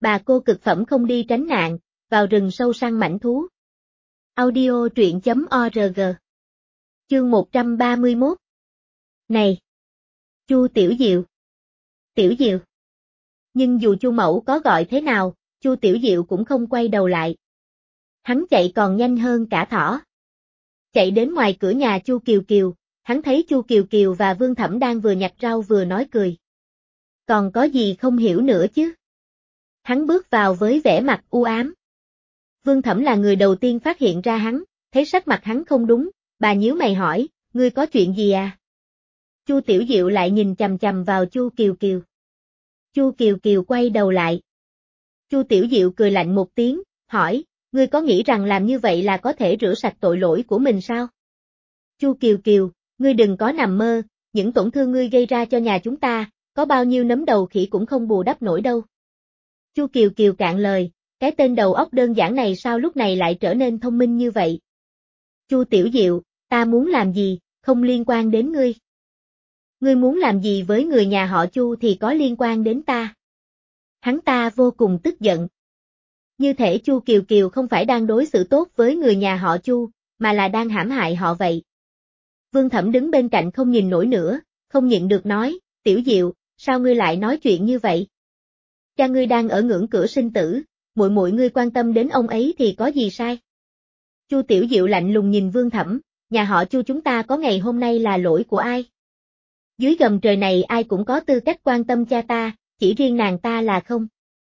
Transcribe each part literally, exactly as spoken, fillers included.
Bà cô cực phẩm không đi tránh nạn, vào rừng sâu săn mãnh thú. Audio truyện chấm org. Chương một trăm ba mươi mốt. Này! Chu Tiểu Diệu! Tiểu Diệu! Nhưng dù Chu Mẫu có gọi thế nào, Chu Tiểu Diệu cũng không quay đầu lại. Hắn chạy còn nhanh hơn cả thỏ. Chạy đến ngoài cửa nhà Chu Kiều Kiều, hắn thấy Chu Kiều Kiều và Vương Thẩm đang vừa nhặt rau vừa nói cười. Còn có gì không hiểu nữa chứ? Hắn bước vào với vẻ mặt u ám. Vương Thẩm là người đầu tiên phát hiện ra hắn, thấy sắc mặt hắn không đúng, bà nhíu mày hỏi, ngươi có chuyện gì à? Chu Tiểu Diệu lại nhìn chằm chằm vào Chu Kiều Kiều. Chu Kiều Kiều quay đầu lại. Chu Tiểu Diệu cười lạnh một tiếng, hỏi, ngươi có nghĩ rằng làm như vậy là có thể rửa sạch tội lỗi của mình sao? Chu Kiều Kiều, ngươi đừng có nằm mơ, những tổn thương ngươi gây ra cho nhà chúng ta, có bao nhiêu nấm đầu khỉ cũng không bù đắp nổi đâu. Chu Kiều Kiều cạn lời, cái tên đầu óc đơn giản này sao lúc này lại trở nên thông minh như vậy? Chu Tiểu Diệu, ta muốn làm gì, không liên quan đến ngươi. Ngươi muốn làm gì với người nhà họ Chu thì có liên quan đến ta. Hắn ta vô cùng tức giận. Như thể Chu Kiều Kiều không phải đang đối xử tốt với người nhà họ Chu, mà là đang hãm hại họ vậy. Vương Thẩm đứng bên cạnh không nhìn nổi nữa, không nhịn được nói, Tiểu Diệu, sao ngươi lại nói chuyện như vậy? Cha ngươi đang ở ngưỡng cửa sinh tử, muội muội ngươi quan tâm đến ông ấy thì có gì sai? Chu Tiểu Diệu lạnh lùng nhìn Vương Thẩm, nhà họ Chu chúng ta có ngày hôm nay là lỗi của ai? Dưới gầm trời này ai cũng có tư cách quan tâm cha ta, chỉ riêng nàng ta là không.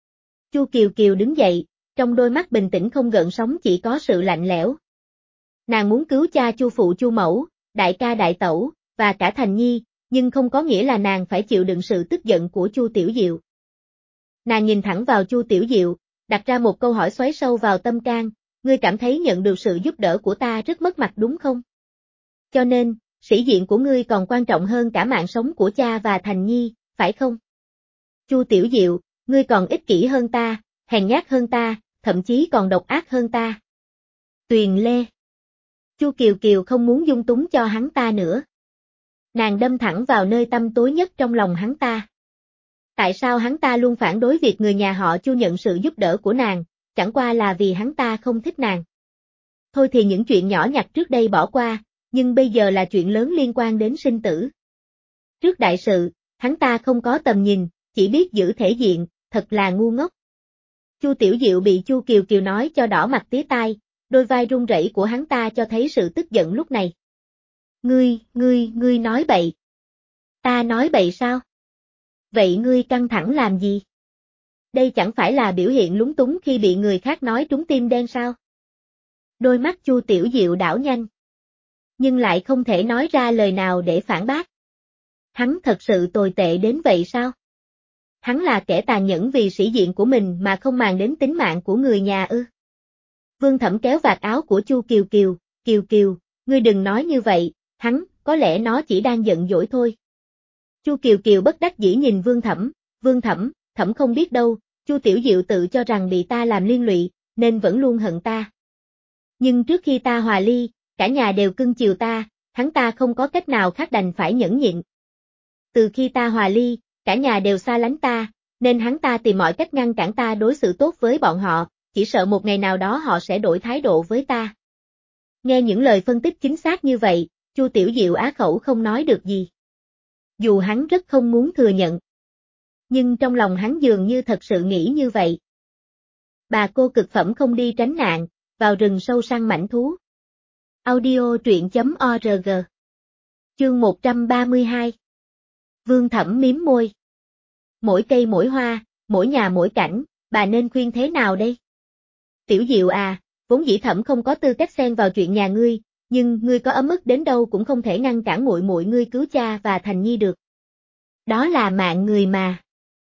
Chu Kiều Kiều đứng dậy, trong đôi mắt bình tĩnh không gợn sóng chỉ có sự lạnh lẽo. Nàng muốn cứu cha Chu phụ Chu mẫu, đại ca đại tẩu, và cả Thành Nhi, nhưng không có nghĩa là nàng phải chịu đựng sự tức giận của Chu Tiểu Diệu. Nàng nhìn thẳng vào Chu Tiểu Diệu, đặt ra một câu hỏi xoáy sâu vào tâm can, ngươi cảm thấy nhận được sự giúp đỡ của ta rất mất mặt đúng không? Cho nên, sĩ diện của ngươi còn quan trọng hơn cả mạng sống của cha và Thành Nhi, phải không? Chu Tiểu Diệu, ngươi còn ích kỷ hơn ta, hèn nhát hơn ta, thậm chí còn độc ác hơn ta. Tuyền Lê. Chu Kiều Kiều không muốn dung túng cho hắn ta nữa. Nàng đâm thẳng vào nơi tăm tối nhất trong lòng hắn ta. Tại sao hắn ta luôn phản đối việc người nhà họ Chu nhận sự giúp đỡ của nàng, chẳng qua là vì hắn ta không thích nàng. Thôi thì những chuyện nhỏ nhặt trước đây bỏ qua, nhưng bây giờ là chuyện lớn liên quan đến sinh tử. Trước đại sự, hắn ta không có tầm nhìn, chỉ biết giữ thể diện, thật là ngu ngốc. Chu Tiểu Diệu bị Chu Kiều Kiều nói cho đỏ mặt tía tai, đôi vai run rẩy của hắn ta cho thấy sự tức giận lúc này. Ngươi, ngươi, ngươi nói bậy. Ta nói bậy sao? Vậy ngươi căng thẳng làm gì? Đây chẳng phải là biểu hiện lúng túng khi bị người khác nói trúng tim đen sao? Đôi mắt Chu Tiểu Diệu đảo nhanh. Nhưng lại không thể nói ra lời nào để phản bác. Hắn thật sự tồi tệ đến vậy sao? Hắn là kẻ tàn nhẫn vì sĩ diện của mình mà không màng đến tính mạng của người nhà ư? Vương Thẩm kéo vạt áo của Chu Kiều Kiều, Kiều Kiều, ngươi đừng nói như vậy, hắn, có lẽ nó chỉ đang giận dỗi thôi. Chu Kiều Kiều bất đắc dĩ nhìn Vương Thẩm, Vương Thẩm, Thẩm không biết đâu, Chu Tiểu Diệu tự cho rằng bị ta làm liên lụy, nên vẫn luôn hận ta. Nhưng trước khi ta hòa ly, cả nhà đều cưng chiều ta, hắn ta không có cách nào khác đành phải nhẫn nhịn. Từ khi ta hòa ly, cả nhà đều xa lánh ta, nên hắn ta tìm mọi cách ngăn cản ta đối xử tốt với bọn họ, chỉ sợ một ngày nào đó họ sẽ đổi thái độ với ta. Nghe những lời phân tích chính xác như vậy, Chu Tiểu Diệu á khẩu không nói được gì. Dù hắn rất không muốn thừa nhận. Nhưng trong lòng hắn dường như thật sự nghĩ như vậy. Bà cô cực phẩm không đi tránh nạn, vào rừng sâu săn mãnh thú. Audio truyện chấm org. Chương một trăm ba mươi hai. Vương Thẩm miếm môi. Mỗi cây mỗi hoa, mỗi nhà mỗi cảnh, bà nên khuyên thế nào đây? Tiểu Diệu à, vốn dĩ Thẩm không có tư cách xen vào chuyện nhà ngươi, nhưng ngươi có ấm ức đến đâu cũng không thể ngăn cản muội muội ngươi cứu cha và Thành Nhi được. Đó là mạng người mà.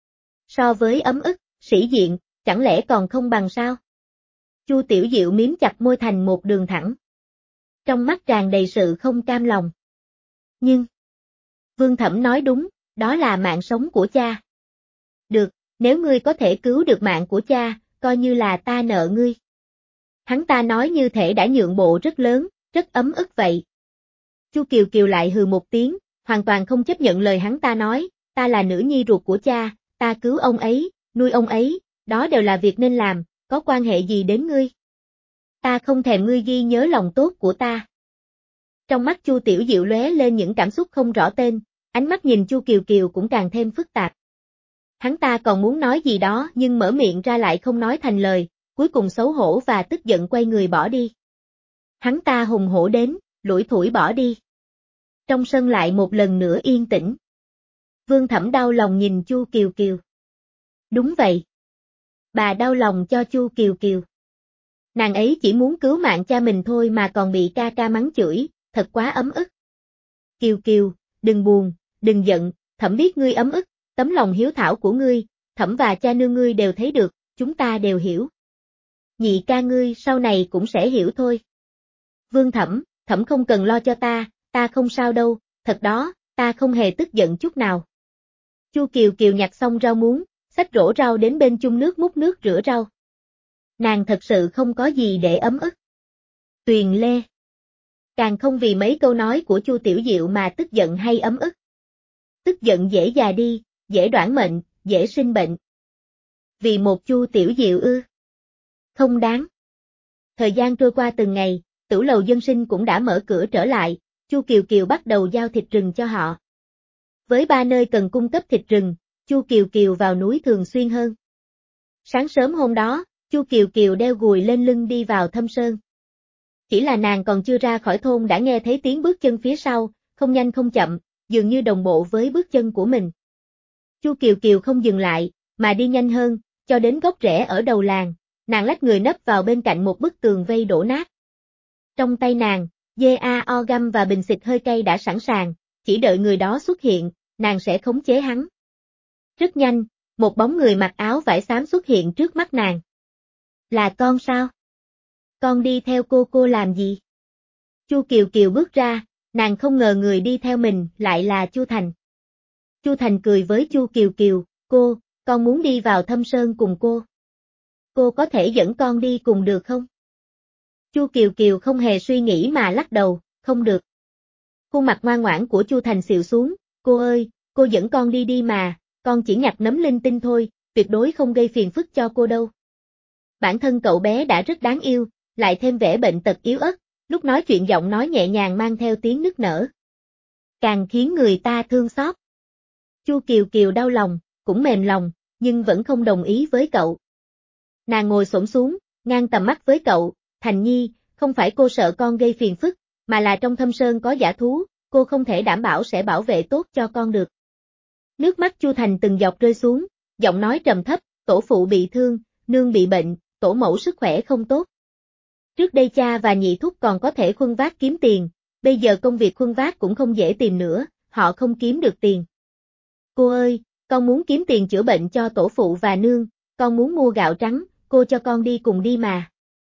So với ấm ức, sĩ diện, chẳng lẽ còn không bằng sao? Chu Tiểu Diệu miếm chặt môi thành một đường thẳng. Trong mắt tràn đầy sự không cam lòng. Nhưng, Vương Thẩm nói đúng, đó là mạng sống của cha. Được, nếu ngươi có thể cứu được mạng của cha, coi như là ta nợ ngươi. Hắn ta nói như thể đã nhượng bộ rất lớn, rất ấm ức vậy. Chu Kiều Kiều lại hừ một tiếng, hoàn toàn không chấp nhận lời hắn ta nói, ta là nữ nhi ruột của cha, ta cứu ông ấy, nuôi ông ấy, đó đều là việc nên làm, có quan hệ gì đến ngươi? Ta không thèm ngươi ghi nhớ lòng tốt của ta. Trong mắt Chu Tiểu Diệu lóe lên những cảm xúc không rõ tên, ánh mắt nhìn Chu Kiều Kiều cũng càng thêm phức tạp. Hắn ta còn muốn nói gì đó nhưng mở miệng ra lại không nói thành lời, cuối cùng xấu hổ và tức giận quay người bỏ đi. Hắn ta hùng hổ đến, lủi thủi bỏ đi. Trong sân lại một lần nữa yên tĩnh. Vương Thẩm đau lòng nhìn Chu Kiều Kiều. Đúng vậy. Bà đau lòng cho Chu Kiều Kiều. Nàng ấy chỉ muốn cứu mạng cha mình thôi mà còn bị ca ca mắng chửi, thật quá ấm ức. Kiều Kiều, đừng buồn, đừng giận, Thẩm biết ngươi ấm ức, tấm lòng hiếu thảo của ngươi, Thẩm và cha nương ngươi đều thấy được, chúng ta đều hiểu. Nhị ca ngươi sau này cũng sẽ hiểu thôi. Vương Thẩm, Thẩm không cần lo cho ta, ta không sao đâu, thật đó, ta không hề tức giận chút nào. Chu Kiều Kiều nhặt xong rau muống, xách rổ rau đến bên chung nước múc nước rửa rau. Nàng thật sự không có gì để ấm ức. Tuyền Lê. Càng không vì mấy câu nói của Chu Tiểu Diệu mà tức giận hay ấm ức. Tức giận dễ già đi, dễ đoản mệnh, dễ sinh bệnh. Vì một Chu Tiểu Diệu ư? Không đáng. Thời gian trôi qua từng ngày, tửu lầu dân sinh cũng đã mở cửa trở lại, Chu Kiều Kiều bắt đầu giao thịt rừng cho họ. Với ba nơi cần cung cấp thịt rừng, Chu Kiều Kiều vào núi thường xuyên hơn. Sáng sớm hôm đó, Chu Kiều Kiều đeo gùi lên lưng đi vào thâm sơn. Chỉ là nàng còn chưa ra khỏi thôn đã nghe thấy tiếng bước chân phía sau, không nhanh không chậm, dường như đồng bộ với bước chân của mình. Chu Kiều Kiều không dừng lại, mà đi nhanh hơn, cho đến gốc rễ ở đầu làng, nàng lách người nấp vào bên cạnh một bức tường vây đổ nát. Trong tay nàng, dê a o găm và bình xịt hơi cay đã sẵn sàng, chỉ đợi người đó xuất hiện, nàng sẽ khống chế hắn. Rất nhanh, một bóng người mặc áo vải xám xuất hiện trước mắt nàng. Là con sao? Con đi theo cô cô làm gì? Chu Kiều Kiều bước ra, nàng không ngờ người đi theo mình lại là Chu Thành. Chu Thành cười với Chu Kiều Kiều, cô, con muốn đi vào thâm sơn cùng cô. Cô có thể dẫn con đi cùng được không? Chu Kiều Kiều không hề suy nghĩ mà lắc đầu, không được. Khuôn mặt ngoan ngoãn của Chu Thành xịu xuống, cô ơi, cô dẫn con đi đi mà, con chỉ nhặt nấm linh tinh thôi, tuyệt đối không gây phiền phức cho cô đâu. Bản thân cậu bé đã rất đáng yêu, lại thêm vẻ bệnh tật yếu ớt, lúc nói chuyện giọng nói nhẹ nhàng mang theo tiếng nức nở. Càng khiến người ta thương xót. Chu Kiều Kiều đau lòng, cũng mềm lòng, nhưng vẫn không đồng ý với cậu. Nàng ngồi xổm xuống, ngang tầm mắt với cậu, Thành Nhi, không phải cô sợ con gây phiền phức, mà là trong thâm sơn có dã thú, cô không thể đảm bảo sẽ bảo vệ tốt cho con được. Nước mắt Chu Thành từng giọt rơi xuống, giọng nói trầm thấp, tổ phụ bị thương, nương bị bệnh, tổ mẫu sức khỏe không tốt. Trước đây cha và nhị thúc còn có thể khuân vác kiếm tiền, bây giờ công việc khuân vác cũng không dễ tìm nữa, họ không kiếm được tiền. Cô ơi, con muốn kiếm tiền chữa bệnh cho tổ phụ và nương, con muốn mua gạo trắng, cô cho con đi cùng đi mà.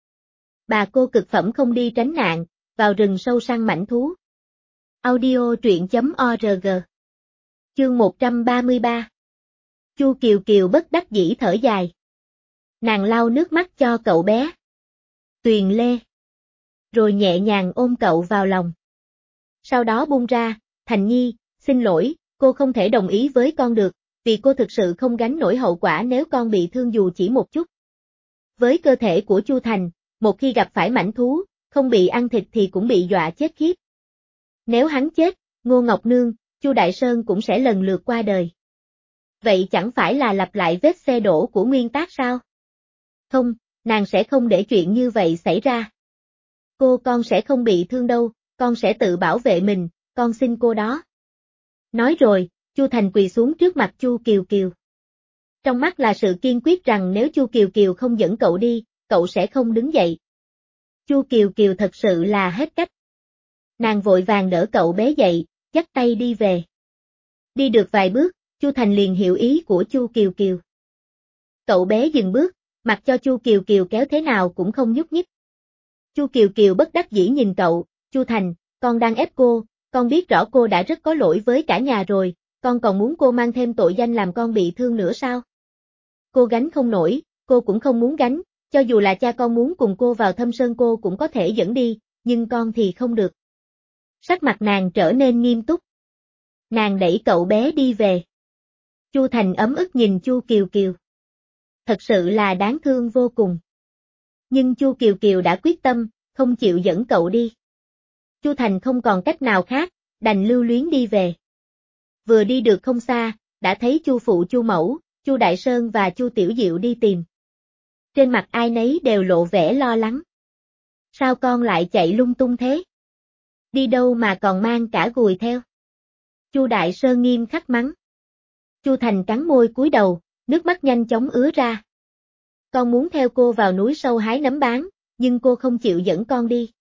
Bà cô cực phẩm không đi tránh nạn, vào rừng sâu săn mãnh thú. Audio truyện chấm org. Chương một trăm ba mươi ba. Chu Kiều Kiều bất đắc dĩ thở dài. Nàng lau nước mắt cho cậu bé. Tuyền Lê. Rồi nhẹ nhàng ôm cậu vào lòng. Sau đó buông ra, Thành Nhi, xin lỗi, cô không thể đồng ý với con được, vì cô thực sự không gánh nổi hậu quả nếu con bị thương dù chỉ một chút. Với cơ thể của Chu Thành, một khi gặp phải mãnh thú, không bị ăn thịt thì cũng bị dọa chết khiếp. Nếu hắn chết, Ngô Ngọc Nương, Chu Đại Sơn cũng sẽ lần lượt qua đời. Vậy chẳng phải là lặp lại vết xe đổ của Nguyên Tác sao? Không, nàng sẽ không để chuyện như vậy xảy ra. Cô con sẽ không bị thương đâu, con sẽ tự bảo vệ mình, con xin cô đó. Nói rồi, Chu Thành quỳ xuống trước mặt Chu Kiều Kiều. Trong mắt là sự kiên quyết rằng nếu Chu Kiều Kiều không dẫn cậu đi, cậu sẽ không đứng dậy. Chu Kiều Kiều thật sự là hết cách. Nàng vội vàng đỡ cậu bé dậy, dắt tay đi về. Đi được vài bước, Chu Thành liền hiểu ý của Chu Kiều Kiều. Cậu bé dừng bước, mặc cho Chu Kiều Kiều kéo thế nào cũng không nhúc nhích. Chu Kiều Kiều bất đắc dĩ nhìn cậu, Chu Thành, con đang ép cô, con biết rõ cô đã rất có lỗi với cả nhà rồi, con còn muốn cô mang thêm tội danh làm con bị thương nữa sao? Cô gánh không nổi, cô cũng không muốn gánh, cho dù là cha con muốn cùng cô vào thâm sơn cô cũng có thể dẫn đi, nhưng con thì không được. Sắc mặt nàng trở nên nghiêm túc. Nàng đẩy cậu bé đi về. Chu Thành ấm ức nhìn Chu Kiều Kiều. thật sự là đáng thương vô cùng. Nhưng Chu Kiều Kiều đã quyết tâm, không chịu dẫn cậu đi. Chu Thành không còn cách nào khác, đành lưu luyến đi về. Vừa đi được không xa, đã thấy Chu phụ Chu mẫu, Chu Đại Sơn và Chu Tiểu Diệu đi tìm. Trên mặt ai nấy đều lộ vẻ lo lắng. Sao con lại chạy lung tung thế? Đi đâu mà còn mang cả gùi theo? Chu Đại Sơn nghiêm khắc mắng. Chu Thành cắn môi cúi đầu, nước mắt nhanh chóng ứa ra. Con muốn theo cô vào núi sâu hái nấm bán, nhưng cô không chịu dẫn con đi.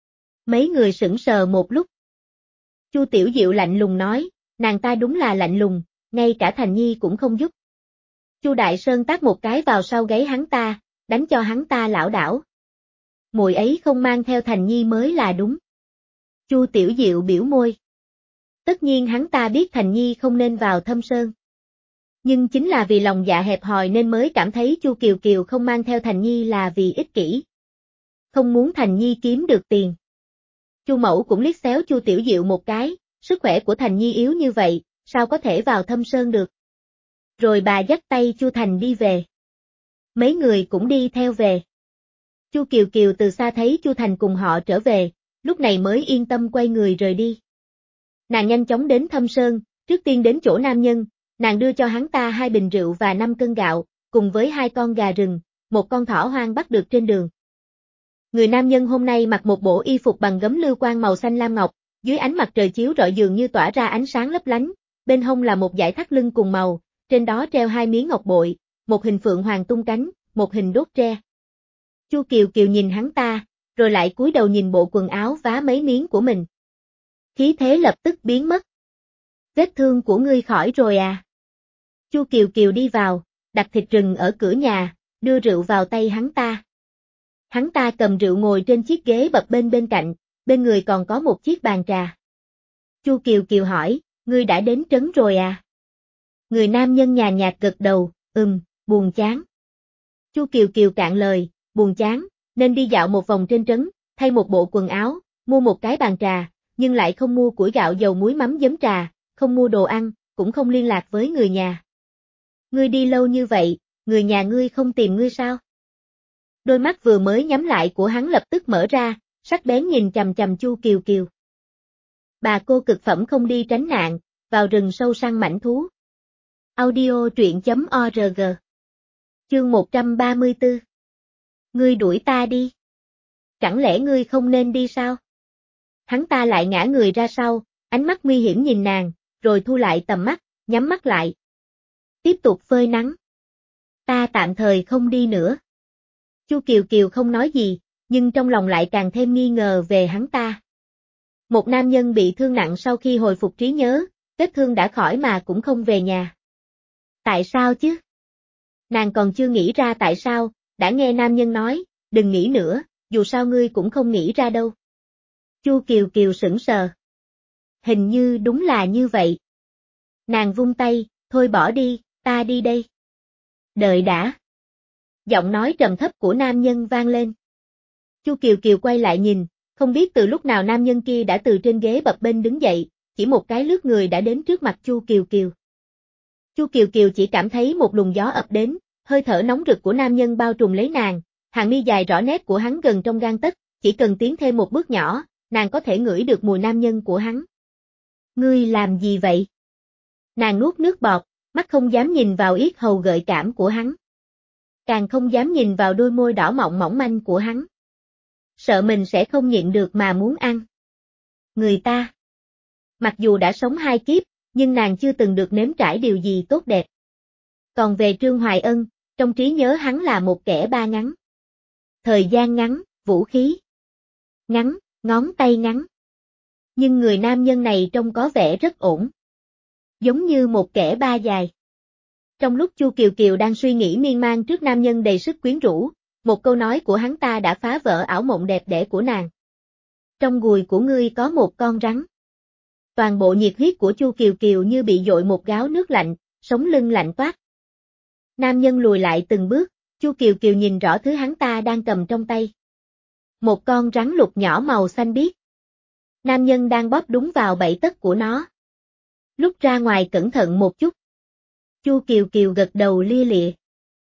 Mấy người sững sờ một lúc. Chu Tiểu Diệu lạnh lùng nói, nàng ta đúng là lạnh lùng, ngay cả Thành Nhi cũng không giúp. Chu Đại Sơn tát một cái vào sau gáy hắn ta, đánh cho hắn ta lảo đảo. Muội ấy không mang theo Thành Nhi mới là đúng. Chu Tiểu Diệu biểu môi. Tất nhiên hắn ta biết Thành Nhi không nên vào Thâm Sơn. Nhưng chính là vì lòng dạ hẹp hòi nên mới cảm thấy Chu Kiều Kiều không mang theo Thành Nhi là vì ích kỷ. Không muốn Thành Nhi kiếm được tiền. Chu Mẫu cũng liếc xéo Chu Tiểu Diệu một cái, sức khỏe của Thành Nhi yếu như vậy, sao có thể vào Thâm Sơn được. Rồi bà dắt tay Chu Thành đi về. Mấy người cũng đi theo về. Chu Kiều Kiều từ xa thấy Chu Thành cùng họ trở về, lúc này mới yên tâm quay người rời đi. Nàng nhanh chóng đến Thâm Sơn, trước tiên đến chỗ nam nhân, nàng đưa cho hắn ta hai bình rượu và năm cân gạo, cùng với hai con gà rừng, một con thỏ hoang bắt được trên đường. Người nam nhân hôm nay mặc một bộ y phục bằng gấm lưu quang màu xanh lam ngọc, dưới ánh mặt trời chiếu rọi dường như tỏa ra ánh sáng lấp lánh, bên hông là một dải thắt lưng cùng màu, trên đó treo hai miếng ngọc bội, một hình phượng hoàng tung cánh, một hình đốt tre. Chu Kiều Kiều nhìn hắn ta, rồi lại cúi đầu nhìn bộ quần áo vá mấy miếng của mình. Khí thế lập tức biến mất. Vết thương của ngươi khỏi rồi à? Chu Kiều Kiều đi vào, đặt thịt rừng ở cửa nhà, đưa rượu vào tay hắn ta. Hắn ta cầm rượu ngồi trên chiếc ghế bập bênh bên cạnh, bên người còn có một chiếc bàn trà. Chu Kiều Kiều hỏi, ngươi đã đến trấn rồi à? Người nam nhân nhàn nhạt gật đầu, ừm, buồn chán. Chu Kiều Kiều cạn lời, buồn chán, nên đi dạo một vòng trên trấn, thay một bộ quần áo, mua một cái bàn trà, nhưng lại không mua củi gạo dầu muối mắm giấm trà, không mua đồ ăn, cũng không liên lạc với người nhà. Ngươi đi lâu như vậy, người nhà ngươi không tìm ngươi sao? Đôi mắt vừa mới nhắm lại của hắn lập tức mở ra, sắc bén nhìn chằm chằm Chu Kiều Kiều. Bà cô cực phẩm không đi tránh nạn, vào rừng sâu săn mãnh thú. Audio truyện chấm org. Chương một trăm ba mươi tư. Ngươi đuổi ta đi. Chẳng lẽ ngươi không nên đi sao? Hắn ta lại ngã người ra sau, ánh mắt nguy hiểm nhìn nàng, rồi thu lại tầm mắt, nhắm mắt lại. Tiếp tục phơi nắng. Ta tạm thời không đi nữa. Chu Kiều Kiều không nói gì, nhưng trong lòng lại càng thêm nghi ngờ về hắn ta. Một nam nhân bị thương nặng sau khi hồi phục trí nhớ, vết thương đã khỏi mà cũng không về nhà. Tại sao chứ? Nàng còn chưa nghĩ ra tại sao, đã nghe nam nhân nói, đừng nghĩ nữa, dù sao ngươi cũng không nghĩ ra đâu. Chu Kiều Kiều sững sờ. Hình như đúng là như vậy. Nàng vung tay, thôi bỏ đi, ta đi đây. Đợi đã. Giọng nói trầm thấp của nam nhân vang lên. Chu Kiều Kiều quay lại nhìn, không biết từ lúc nào nam nhân kia đã từ trên ghế bập bênh đứng dậy, chỉ một cái lướt người đã đến trước mặt Chu Kiều Kiều. Chu Kiều Kiều chỉ cảm thấy một luồng gió ập đến, hơi thở nóng rực của nam nhân bao trùm lấy nàng, hàng mi dài rõ nét của hắn gần trong gang tấc, chỉ cần tiến thêm một bước nhỏ, nàng có thể ngửi được mùi nam nhân của hắn. Ngươi làm gì vậy? Nàng nuốt nước bọt, mắt không dám nhìn vào yết hầu gợi cảm của hắn. Càng không dám nhìn vào đôi môi đỏ mọng mỏng manh của hắn. Sợ mình sẽ không nhịn được mà muốn ăn. Người ta. Mặc dù đã sống hai kiếp, nhưng nàng chưa từng được nếm trải điều gì tốt đẹp. Còn về Trương Hoài Ân, trong trí nhớ hắn là một kẻ ba ngắn. Thời gian ngắn, vũ khí ngắn, ngón tay ngắn. Nhưng người nam nhân này trông có vẻ rất ổn. Giống như một kẻ ba dài. Trong lúc Chu Kiều Kiều đang suy nghĩ miên man trước nam nhân đầy sức quyến rũ, một câu nói của hắn ta đã phá vỡ ảo mộng đẹp đẽ của nàng. Trong gùi của ngươi có một con rắn. Toàn bộ nhiệt huyết của Chu Kiều Kiều như bị dội một gáo nước lạnh, sống lưng lạnh toát. Nam nhân lùi lại từng bước, Chu Kiều Kiều nhìn rõ thứ hắn ta đang cầm trong tay. Một con rắn lục nhỏ màu xanh biếc. Nam nhân đang bóp đúng vào bẫy tấc của nó. Lúc ra ngoài cẩn thận một chút. Chu Kiều Kiều gật đầu lia lịa.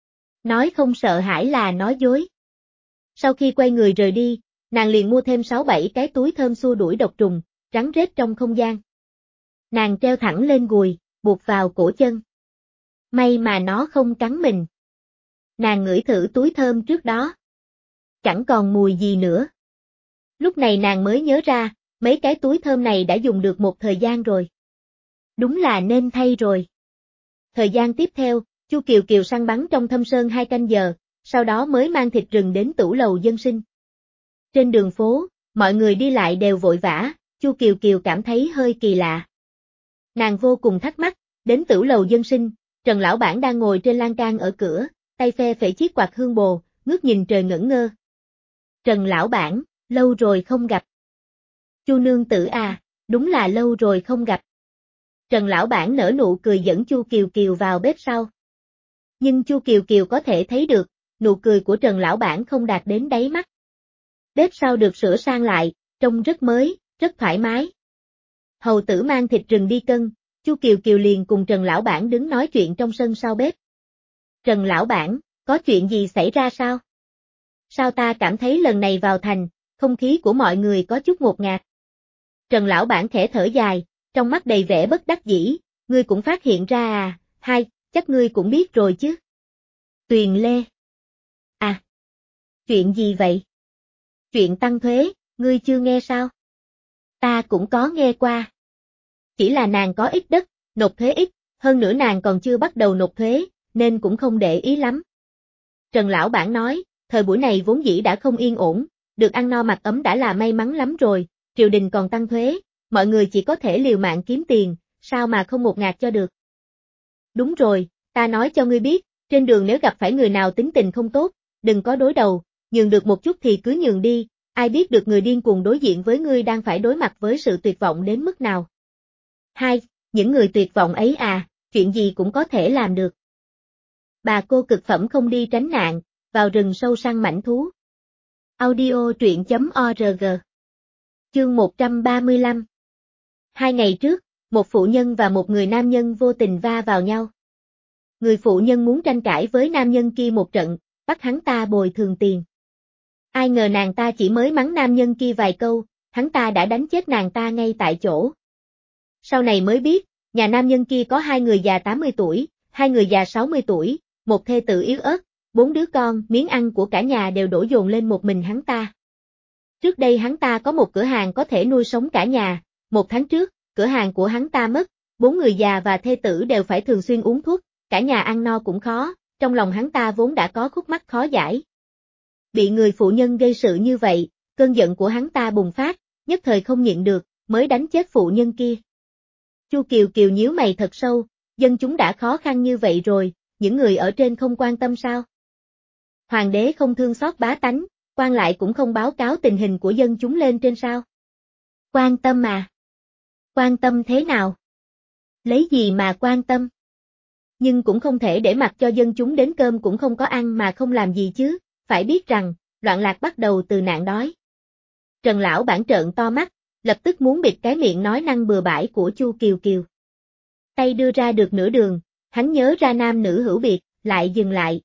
Nói không sợ hãi là nói dối. Sau khi quay người rời đi, nàng liền mua thêm sáu bảy cái túi thơm xua đuổi độc trùng, rắn rết trong không gian. Nàng treo thẳng lên gùi, buộc vào cổ chân. May mà nó không cắn mình. Nàng ngửi thử túi thơm trước đó. Chẳng còn mùi gì nữa. Lúc này nàng mới nhớ ra, mấy cái túi thơm này đã dùng được một thời gian rồi. Đúng là nên thay rồi. Thời gian tiếp theo, Chu Kiều Kiều săn bắn trong thâm sơn hai canh giờ, sau đó mới mang thịt rừng đến tửu lầu dân sinh. Trên đường phố, mọi người đi lại đều vội vã, Chu Kiều Kiều cảm thấy hơi kỳ lạ. Nàng vô cùng thắc mắc, đến tửu lầu dân sinh, Trần Lão Bản đang ngồi trên lan can ở cửa, tay phe phẩy chiếc quạt hương bồ, ngước nhìn trời ngẩn ngơ. Trần Lão Bản, lâu rồi không gặp. Chu nương tử à, đúng là lâu rồi không gặp. Trần Lão Bản nở nụ cười dẫn Chu Kiều Kiều vào bếp sau. Nhưng Chu Kiều Kiều có thể thấy được, nụ cười của Trần Lão Bản không đạt đến đáy mắt. Bếp sau được sửa sang lại, trông rất mới, rất thoải mái. Hầu tử mang thịt rừng đi cân, Chu Kiều Kiều liền cùng Trần Lão Bản đứng nói chuyện trong sân sau bếp. Trần Lão Bản, có chuyện gì xảy ra sao? Sao ta cảm thấy lần này vào thành, không khí của mọi người có chút ngột ngạt. Trần Lão Bản khẽ thở dài, trong mắt đầy vẻ bất đắc dĩ, ngươi cũng phát hiện ra à, hai, chắc ngươi cũng biết rồi chứ. Tuyền Lê. À. Chuyện gì vậy? Chuyện tăng thuế, ngươi chưa nghe sao? Ta cũng có nghe qua. Chỉ là nàng có ít đất, nộp thuế ít, hơn nữa nàng còn chưa bắt đầu nộp thuế, nên cũng không để ý lắm. Trần Lão Bản nói, thời buổi này vốn dĩ đã không yên ổn, được ăn no mặc ấm đã là may mắn lắm rồi, triều đình còn tăng thuế, mọi người chỉ có thể liều mạng kiếm tiền, sao mà không ngột ngạt cho được. Đúng rồi, ta nói cho ngươi biết, trên đường nếu gặp phải người nào tính tình không tốt, đừng có đối đầu, nhường được một chút thì cứ nhường đi, ai biết được người điên cuồng đối diện với ngươi đang phải đối mặt với sự tuyệt vọng đến mức nào. Hai, những người tuyệt vọng ấy à, chuyện gì cũng có thể làm được. Bà cô cực phẩm không đi tránh nạn, vào rừng sâu săn mãnh thú. Audio truyện chấm org. Chương một trăm ba mươi lăm. Hai ngày trước, một phụ nhân và một người nam nhân vô tình va vào nhau. Người phụ nhân muốn tranh cãi với nam nhân kia một trận, bắt hắn ta bồi thường tiền. Ai ngờ nàng ta chỉ mới mắng nam nhân kia vài câu, hắn ta đã đánh chết nàng ta ngay tại chỗ. Sau này mới biết, nhà nam nhân kia có hai người già tám mươi tuổi, hai người già sáu mươi tuổi, một thê tử yếu ớt, bốn đứa con, miếng ăn của cả nhà đều đổ dồn lên một mình hắn ta. Trước đây hắn ta có một cửa hàng có thể nuôi sống cả nhà, một tháng trước, cửa hàng của hắn ta mất, bốn người già và thê tử đều phải thường xuyên uống thuốc, cả nhà ăn no cũng khó, trong lòng hắn ta vốn đã có khúc mắc khó giải. Bị người phụ nhân gây sự như vậy, cơn giận của hắn ta bùng phát, nhất thời không nhịn được, mới đánh chết phụ nhân kia. Chu Kiều Kiều nhíu mày thật sâu, dân chúng đã khó khăn như vậy rồi, những người ở trên không quan tâm sao? Hoàng đế không thương xót bá tánh, quan lại cũng không báo cáo tình hình của dân chúng lên trên sao? Quan tâm à? Quan tâm thế nào? Lấy gì mà quan tâm? Nhưng cũng không thể để mặc cho dân chúng đến cơm cũng không có ăn mà không làm gì chứ, phải biết rằng, loạn lạc bắt đầu từ nạn đói. Trần Lão Bản trợn to mắt, lập tức muốn bịt cái miệng nói năng bừa bãi của Chu Kiều Kiều. Tay đưa ra được nửa đường, hắn nhớ ra nam nữ hữu biệt, lại dừng lại.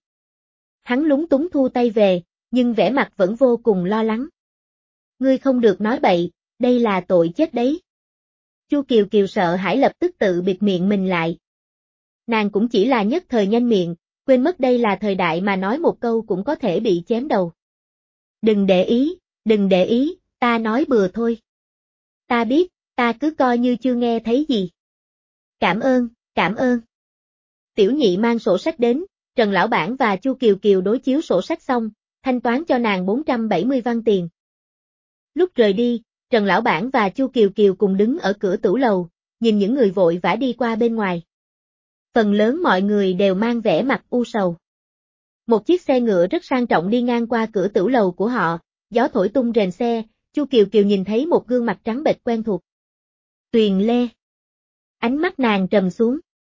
Hắn lúng túng thu tay về, nhưng vẻ mặt vẫn vô cùng lo lắng. Ngươi không được nói bậy, đây là tội chết đấy. Chu Kiều Kiều sợ hãi lập tức tự bịt miệng mình lại. Nàng cũng chỉ là nhất thời nhanh miệng, quên mất đây là thời đại mà nói một câu cũng có thể bị chém đầu. Đừng để ý, đừng để ý, ta nói bừa thôi. Ta biết, ta cứ coi như chưa nghe thấy gì. Cảm ơn, cảm ơn. Tiểu nhị mang sổ sách đến, Trần Lão Bản và Chu Kiều Kiều đối chiếu sổ sách xong, thanh toán cho nàng bốn trăm bảy mươi văn tiền. Lúc rời đi, Trần Lão Bản và Chu Kiều Kiều cùng đứng ở cửa tửu lầu, nhìn những người vội vã đi qua bên ngoài. Phần lớn mọi người đều mang vẻ mặt u sầu. Một chiếc xe ngựa rất sang trọng đi ngang qua cửa tửu lầu của họ, gió thổi tung rèm xe, Chu Kiều Kiều nhìn thấy một gương mặt trắng bệch quen thuộc. Tuyền Lê. Ánh mắt nàng trầm xuống.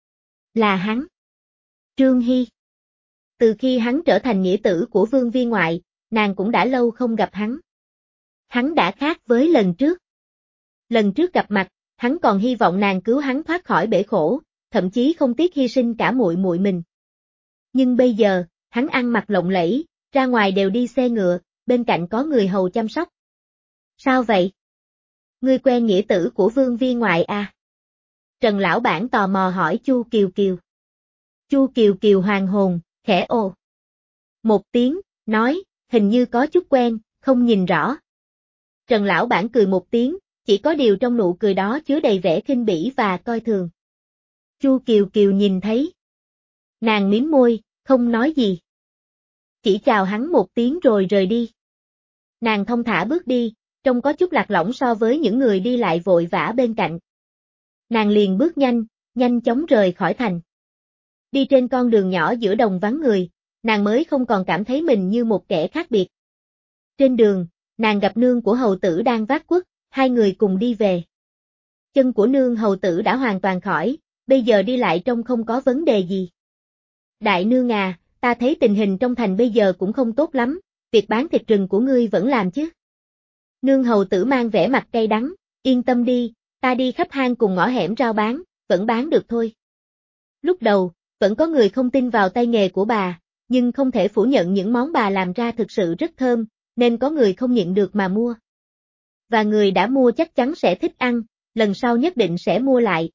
Là hắn. Trương Hy. Từ khi hắn trở thành nghĩa tử của Vương Viên ngoại, nàng cũng đã lâu không gặp hắn. Hắn đã khác với lần trước. Lần trước gặp mặt, hắn còn hy vọng nàng cứu hắn thoát khỏi bể khổ, thậm chí không tiếc hy sinh cả muội muội mình. Nhưng bây giờ, hắn ăn mặc lộng lẫy, ra ngoài đều đi xe ngựa, bên cạnh có người hầu chăm sóc. Sao vậy? Ngươi quen nghĩa tử của Vương viên ngoại à? Trần lão bản tò mò hỏi Chu Kiều Kiều. Chu Kiều Kiều hoàn hồn, khẽ ồ một tiếng, nói, hình như có chút quen, không nhìn rõ. Trần lão bản cười một tiếng, chỉ có điều trong nụ cười đó chứa đầy vẻ khinh bỉ và coi thường. Chu Kiều Kiều nhìn thấy. Nàng mím môi, không nói gì. Chỉ chào hắn một tiếng rồi rời đi. Nàng thong thả bước đi, trông có chút lạc lõng so với những người đi lại vội vã bên cạnh. Nàng liền bước nhanh, nhanh chóng rời khỏi thành. Đi trên con đường nhỏ giữa đồng vắng người, nàng mới không còn cảm thấy mình như một kẻ khác biệt. Trên đường, nàng gặp nương của hầu tử đang vác quất, hai người cùng đi về. Chân của nương hầu tử đã hoàn toàn khỏi, bây giờ đi lại trông không có vấn đề gì. Đại nương à, ta thấy tình hình trong thành bây giờ cũng không tốt lắm, việc bán thịt rừng của ngươi vẫn làm chứ? Nương hầu tử mang vẻ mặt cay đắng, yên tâm đi, ta đi khắp hang cùng ngõ hẻm rao bán, vẫn bán được thôi. Lúc đầu, vẫn có người không tin vào tay nghề của bà, nhưng không thể phủ nhận những món bà làm ra thực sự rất thơm, nên có người không nhịn được mà mua. Và người đã mua chắc chắn sẽ thích ăn, lần sau nhất định sẽ mua lại.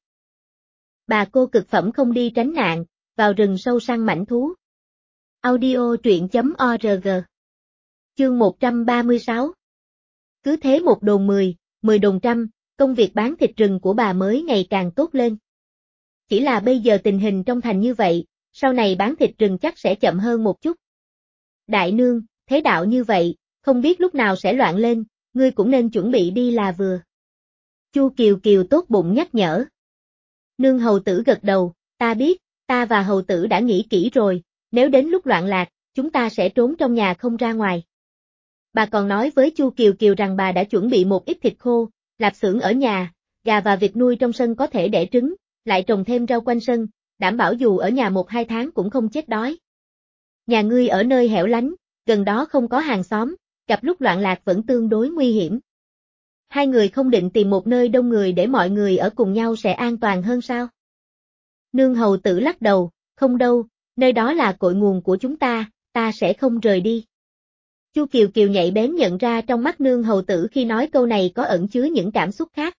Bà cô cực phẩm không đi tránh nạn, vào rừng sâu săn mãnh thú. Audio truyện chấm org. Chương một trăm ba mươi sáu. Cứ thế một đồn mười, mười đồn trăm, công việc bán thịt rừng của bà mới ngày càng tốt lên. Chỉ là bây giờ tình hình trong thành như vậy, sau này bán thịt rừng chắc sẽ chậm hơn một chút. Đại nương, thế đạo như vậy, không biết lúc nào sẽ loạn lên, ngươi cũng nên chuẩn bị đi là vừa. Chu Kiều Kiều tốt bụng nhắc nhở. Nương hầu tử gật đầu, ta biết, ta và hầu tử đã nghĩ kỹ rồi, nếu đến lúc loạn lạc, chúng ta sẽ trốn trong nhà không ra ngoài. Bà còn nói với Chu Kiều Kiều rằng bà đã chuẩn bị một ít thịt khô, lạp xưởng ở nhà, gà và vịt nuôi trong sân có thể đẻ trứng, lại trồng thêm rau quanh sân, đảm bảo dù ở nhà một hai tháng cũng không chết đói. Nhà ngươi ở nơi hẻo lánh, gần đó không có hàng xóm, gặp lúc loạn lạc vẫn tương đối nguy hiểm. Hai người không định tìm một nơi đông người để mọi người ở cùng nhau sẽ an toàn hơn sao? Nương hầu tử lắc đầu, không đâu, nơi đó là cội nguồn của chúng ta, ta sẽ không rời đi. Chu Kiều Kiều nhạy bén nhận ra trong mắt nương hầu tử khi nói câu này có ẩn chứa những cảm xúc khác.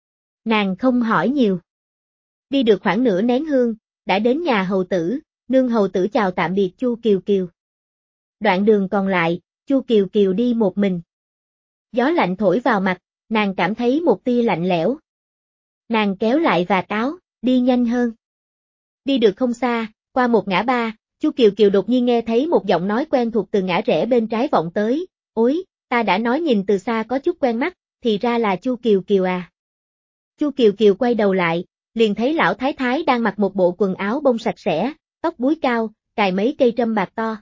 Nàng không hỏi nhiều. Đi được khoảng nửa nén hương, đã đến nhà hầu tử, nương hầu tử chào tạm biệt Chu Kiều Kiều. Đoạn đường còn lại, Chu Kiều Kiều đi một mình. Gió lạnh thổi vào mặt, nàng cảm thấy một tia lạnh lẽo. Nàng kéo lại vạt áo, đi nhanh hơn. Đi được không xa, qua một ngã ba, Chu Kiều Kiều đột nhiên nghe thấy một giọng nói quen thuộc từ ngã rẽ bên trái vọng tới, ối, ta đã nói nhìn từ xa có chút quen mắt, thì ra là Chu Kiều Kiều à. Chu Kiều Kiều quay đầu lại, liền thấy lão thái thái đang mặc một bộ quần áo bông sạch sẽ, tóc búi cao, cài mấy cây trâm bạc to.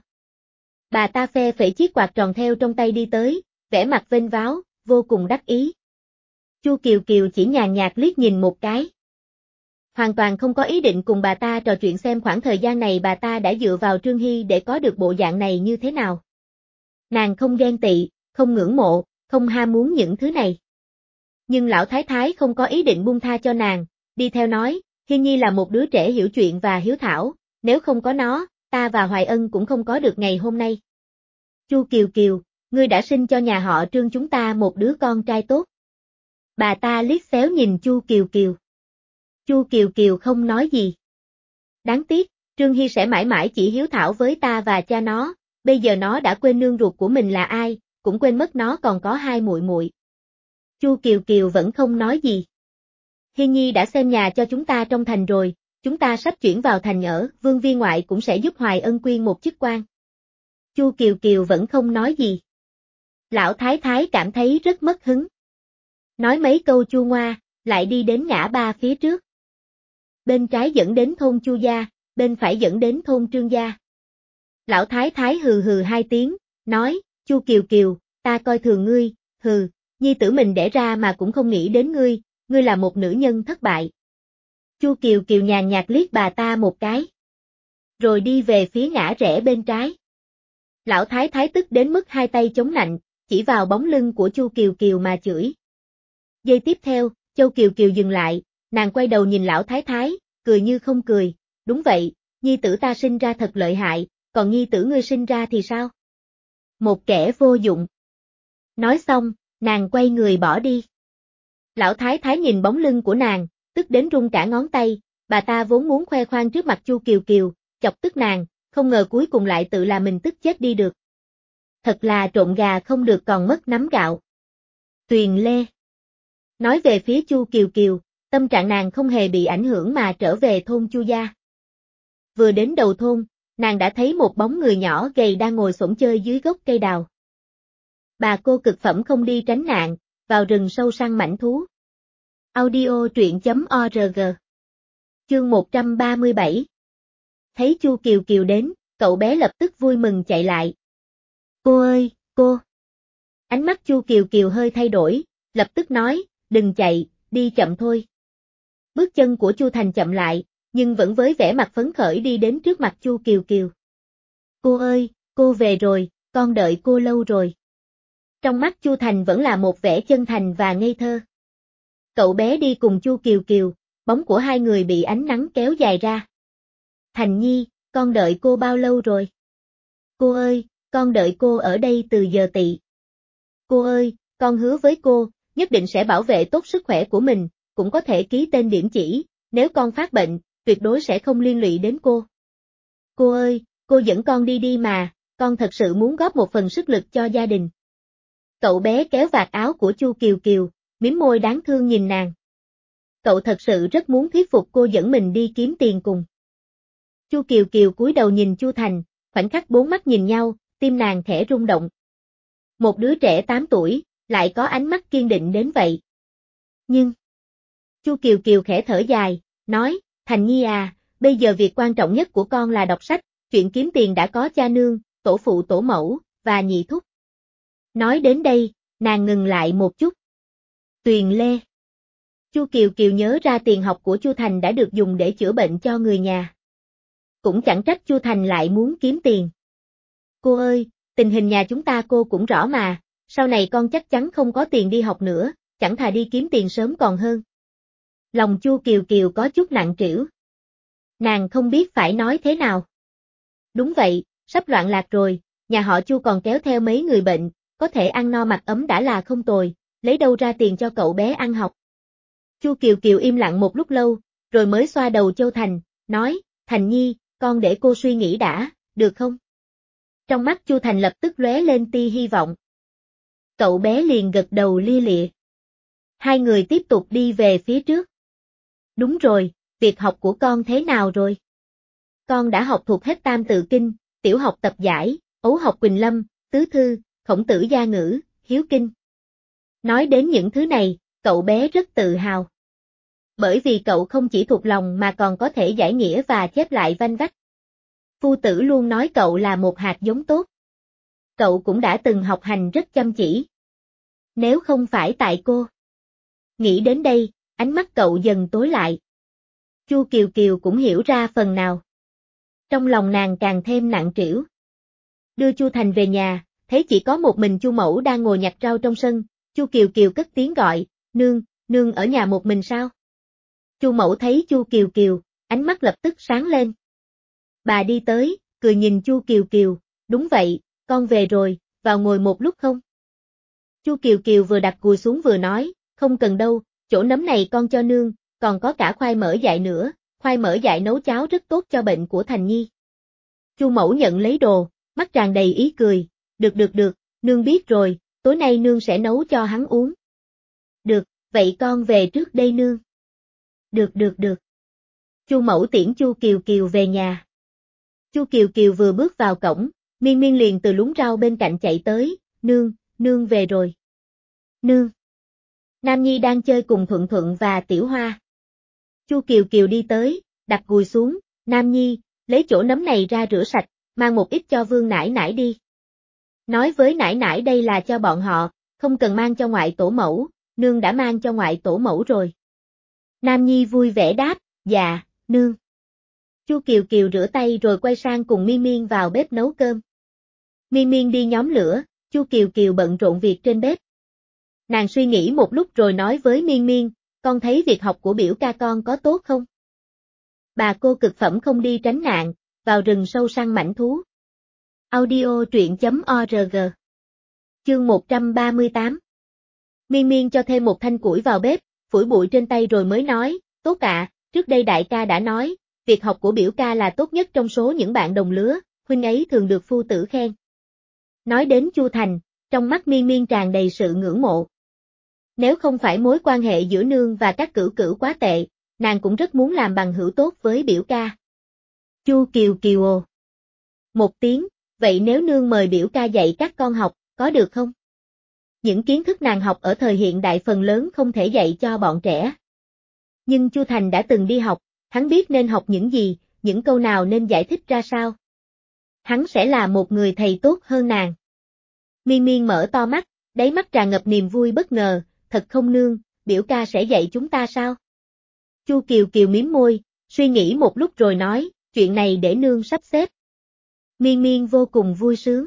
Bà ta phe phẩy chiếc quạt tròn theo trong tay đi tới, vẻ mặt vênh váo, vô cùng đắc ý. Chu Kiều Kiều chỉ nhàn nhạt liếc nhìn một cái. Hoàn toàn không có ý định cùng bà ta trò chuyện xem khoảng thời gian này bà ta đã dựa vào Trương Hy để có được bộ dạng này như thế nào. Nàng không ghen tị, không ngưỡng mộ, không ham muốn những thứ này. Nhưng lão thái thái không có ý định buông tha cho nàng, đi theo nói, Hiên Nhi là một đứa trẻ hiểu chuyện và hiếu thảo, nếu không có nó, ta và Hoài Ân cũng không có được ngày hôm nay. Chu Kiều Kiều, ngươi đã sinh cho nhà họ Trương chúng ta một đứa con trai tốt. Bà ta liếc xéo nhìn Chu Kiều Kiều. Chu Kiều Kiều không nói gì. Đáng tiếc, Trương Hy sẽ mãi mãi chỉ hiếu thảo với ta và cha nó, bây giờ nó đã quên nương ruột của mình là ai, cũng quên mất nó còn có hai muội muội. Chu Kiều Kiều vẫn không nói gì. Hiên Nhi đã xem nhà cho chúng ta trong thành rồi, chúng ta sắp chuyển vào thành ở, Vương viên ngoại cũng sẽ giúp Hoài Ân quyên một chức quan. Chu Kiều Kiều vẫn không nói gì. Lão thái thái cảm thấy rất mất hứng. Nói mấy câu chua ngoa, lại đi đến ngã ba phía trước. Bên trái dẫn đến thôn Chu gia, bên phải dẫn đến thôn Trương gia. Lão thái thái hừ hừ hai tiếng, nói, Chu Kiều Kiều, ta coi thường ngươi, hừ, nhi tử mình đẻ ra mà cũng không nghĩ đến ngươi, ngươi là một nữ nhân thất bại. Chu Kiều Kiều nhàn nhạt liếc bà ta một cái. Rồi đi về phía ngã rẽ bên trái. Lão thái thái tức đến mức hai tay chống nạnh, chỉ vào bóng lưng của Chu Kiều Kiều mà chửi. Giây tiếp theo, Chu Kiều Kiều dừng lại, nàng quay đầu nhìn lão thái thái, cười như không cười, đúng vậy, nhi tử ta sinh ra thật lợi hại, còn nhi tử ngươi sinh ra thì sao? Một kẻ vô dụng. Nói xong, nàng quay người bỏ đi. Lão thái thái nhìn bóng lưng của nàng, tức đến run cả ngón tay, bà ta vốn muốn khoe khoang trước mặt Chu Kiều Kiều, chọc tức nàng, không ngờ cuối cùng lại tự làm mình tức chết đi được. Thật là trộn gà không được còn mất nắm gạo. Tuyền Lê. Nói về phía Chu Kiều Kiều, tâm trạng nàng không hề bị ảnh hưởng mà trở về thôn Chu gia. Vừa đến đầu thôn, nàng đã thấy một bóng người nhỏ gầy đang ngồi xổm chơi dưới gốc cây đào. Bà cô cực phẩm không đi tránh nạn, vào rừng sâu săn mãnh thú. Audio truyện chấm org. Chương một trăm ba mươi bảy. Thấy Chu Kiều Kiều đến, cậu bé lập tức vui mừng chạy lại. Cô ơi, cô. Ánh mắt Chu Kiều Kiều hơi thay đổi, lập tức nói, đừng chạy, đi chậm thôi. Bước chân của Chu Thành chậm lại, nhưng vẫn với vẻ mặt phấn khởi đi đến trước mặt Chu Kiều Kiều. Cô ơi, cô về rồi, con đợi cô lâu rồi. Trong mắt Chu Thành vẫn là một vẻ chân thành và ngây thơ. Cậu bé đi cùng Chu Kiều Kiều, bóng của hai người bị ánh nắng kéo dài ra. Thành Nhi, con đợi cô bao lâu rồi? Cô ơi, con đợi cô ở đây từ giờ tỵ. Cô ơi, con hứa với cô, nhất định sẽ bảo vệ tốt sức khỏe của mình, cũng có thể ký tên điểm chỉ, nếu con phát bệnh, tuyệt đối sẽ không liên lụy đến cô. Cô ơi, cô dẫn con đi đi mà, con thật sự muốn góp một phần sức lực cho gia đình. Cậu bé kéo vạt áo của Chu Kiều Kiều, mím môi đáng thương nhìn nàng. Cậu thật sự rất muốn thuyết phục cô dẫn mình đi kiếm tiền cùng. Chu Kiều Kiều cúi đầu nhìn Chu Thành, khoảnh khắc bốn mắt nhìn nhau, tim nàng khẽ rung động. Một đứa trẻ tám tuổi, lại có ánh mắt kiên định đến vậy. Nhưng, Chu Kiều Kiều khẽ thở dài, nói, Thành Nhi à, bây giờ việc quan trọng nhất của con là đọc sách, chuyện kiếm tiền đã có cha nương, tổ phụ tổ mẫu, và nhị thúc. Nói đến đây, nàng ngừng lại một chút. Tuyền Lê. Chu Kiều Kiều nhớ ra tiền học của Chu Thành đã được dùng để chữa bệnh cho người nhà. Cũng chẳng trách Chu Thành lại muốn kiếm tiền. Cô ơi, tình hình nhà chúng ta cô cũng rõ mà, sau này con chắc chắn không có tiền đi học nữa, chẳng thà đi kiếm tiền sớm còn hơn. Lòng Chu Kiều Kiều có chút nặng trĩu. Nàng không biết phải nói thế nào. Đúng vậy, sắp loạn lạc rồi, nhà họ Chu còn kéo theo mấy người bệnh, có thể ăn no mặc ấm đã là không tồi, lấy đâu ra tiền cho cậu bé ăn học. Chu Kiều Kiều im lặng một lúc lâu, rồi mới xoa đầu Châu Thành, nói, Thành Nhi, con để cô suy nghĩ đã, được không? Trong mắt Chu Thành lập tức lóe lên tia hy vọng. Cậu bé liền gật đầu lia lịa. Hai người tiếp tục đi về phía trước. Đúng rồi, việc học của con thế nào rồi? Con đã học thuộc hết Tam Tự Kinh, Tiểu học Tập Giải, Ấu học Quỳnh Lâm, Tứ Thư, Khổng Tử Gia Ngữ, Hiếu Kinh. Nói đến những thứ này, cậu bé rất tự hào. Bởi vì cậu không chỉ thuộc lòng mà còn có thể giải nghĩa và chép lại vanh vách. Phu tử luôn nói cậu là một hạt giống tốt. Cậu cũng đã từng học hành rất chăm chỉ. Nếu không phải tại cô. Nghĩ đến đây, ánh mắt cậu dần tối lại. Chu Kiều Kiều cũng hiểu ra phần nào. Trong lòng nàng càng thêm nặng trĩu. Đưa Chu Thành về nhà, thấy chỉ có một mình Chu Mẫu đang ngồi nhặt rau trong sân, Chu Kiều Kiều cất tiếng gọi, nương, nương ở nhà một mình sao? Chu Mẫu thấy Chu Kiều Kiều, ánh mắt lập tức sáng lên. Bà đi tới, cười nhìn Chu Kiều Kiều, đúng vậy, con về rồi, vào ngồi một lúc không? Chu Kiều Kiều vừa đặt cùi xuống vừa nói, không cần đâu, chỗ nấm này con cho nương, còn có cả khoai mỡ dại nữa, khoai mỡ dại nấu cháo rất tốt cho bệnh của Thành Nhi. Chu Mẫu nhận lấy đồ, mắt tràn đầy ý cười, được được được, nương biết rồi, tối nay nương sẽ nấu cho hắn uống. Được, vậy con về trước đây nương. Được được được. Chu Mẫu tiễn Chu Kiều Kiều về nhà. Chu Kiều Kiều vừa bước vào cổng, Miên Miên liền từ luống rau bên cạnh chạy tới, nương, nương về rồi. Nương. Nam Nhi đang chơi cùng Thuận Thuận và Tiểu Hoa. Chu Kiều Kiều đi tới, đặt gùi xuống, Nam Nhi, lấy chỗ nấm này ra rửa sạch, mang một ít cho Vương nãi nãi đi. Nói với nãi nãi đây là cho bọn họ, không cần mang cho ngoại tổ mẫu, nương đã mang cho ngoại tổ mẫu rồi. Nam Nhi vui vẻ đáp, dạ, nương. Chu Kiều Kiều rửa tay rồi quay sang cùng Miên Miên vào bếp nấu cơm. Miên Miên đi nhóm lửa, Chu Kiều Kiều bận rộn việc trên bếp. Nàng suy nghĩ một lúc rồi nói với Miên Miên, con thấy việc học của biểu ca con có tốt không? Bà cô cực phẩm không đi tránh nạn, vào rừng sâu săn mãnh thú. Audio truyện chấm org. Chương một trăm ba mươi tám. Miên Miên cho thêm một thanh củi vào bếp, phủi bụi trên tay rồi mới nói, tốt ạ, trước đây đại ca đã nói, việc học của biểu ca là tốt nhất trong số những bạn đồng lứa, huynh ấy thường được phu tử khen. Nói đến Chu Thành, trong mắt Miên Miên tràn đầy sự ngưỡng mộ. Nếu không phải mối quan hệ giữa nương và các cửu cửu quá tệ, nàng cũng rất muốn làm bằng hữu tốt với biểu ca. Chu Kiều Kiều ồ. Một tiếng, vậy nếu nương mời biểu ca dạy các con học, có được không? Những kiến thức nàng học ở thời hiện đại phần lớn không thể dạy cho bọn trẻ. Nhưng Chu Thành đã từng đi học, hắn biết nên học những gì, những câu nào nên giải thích ra sao. Hắn sẽ là một người thầy tốt hơn nàng. Miên Miên mở to mắt, đáy mắt tràn ngập niềm vui bất ngờ, thật không nương, biểu ca sẽ dạy chúng ta sao? Chu Kiều Kiều mím môi, suy nghĩ một lúc rồi nói, chuyện này để nương sắp xếp. Miên Miên vô cùng vui sướng.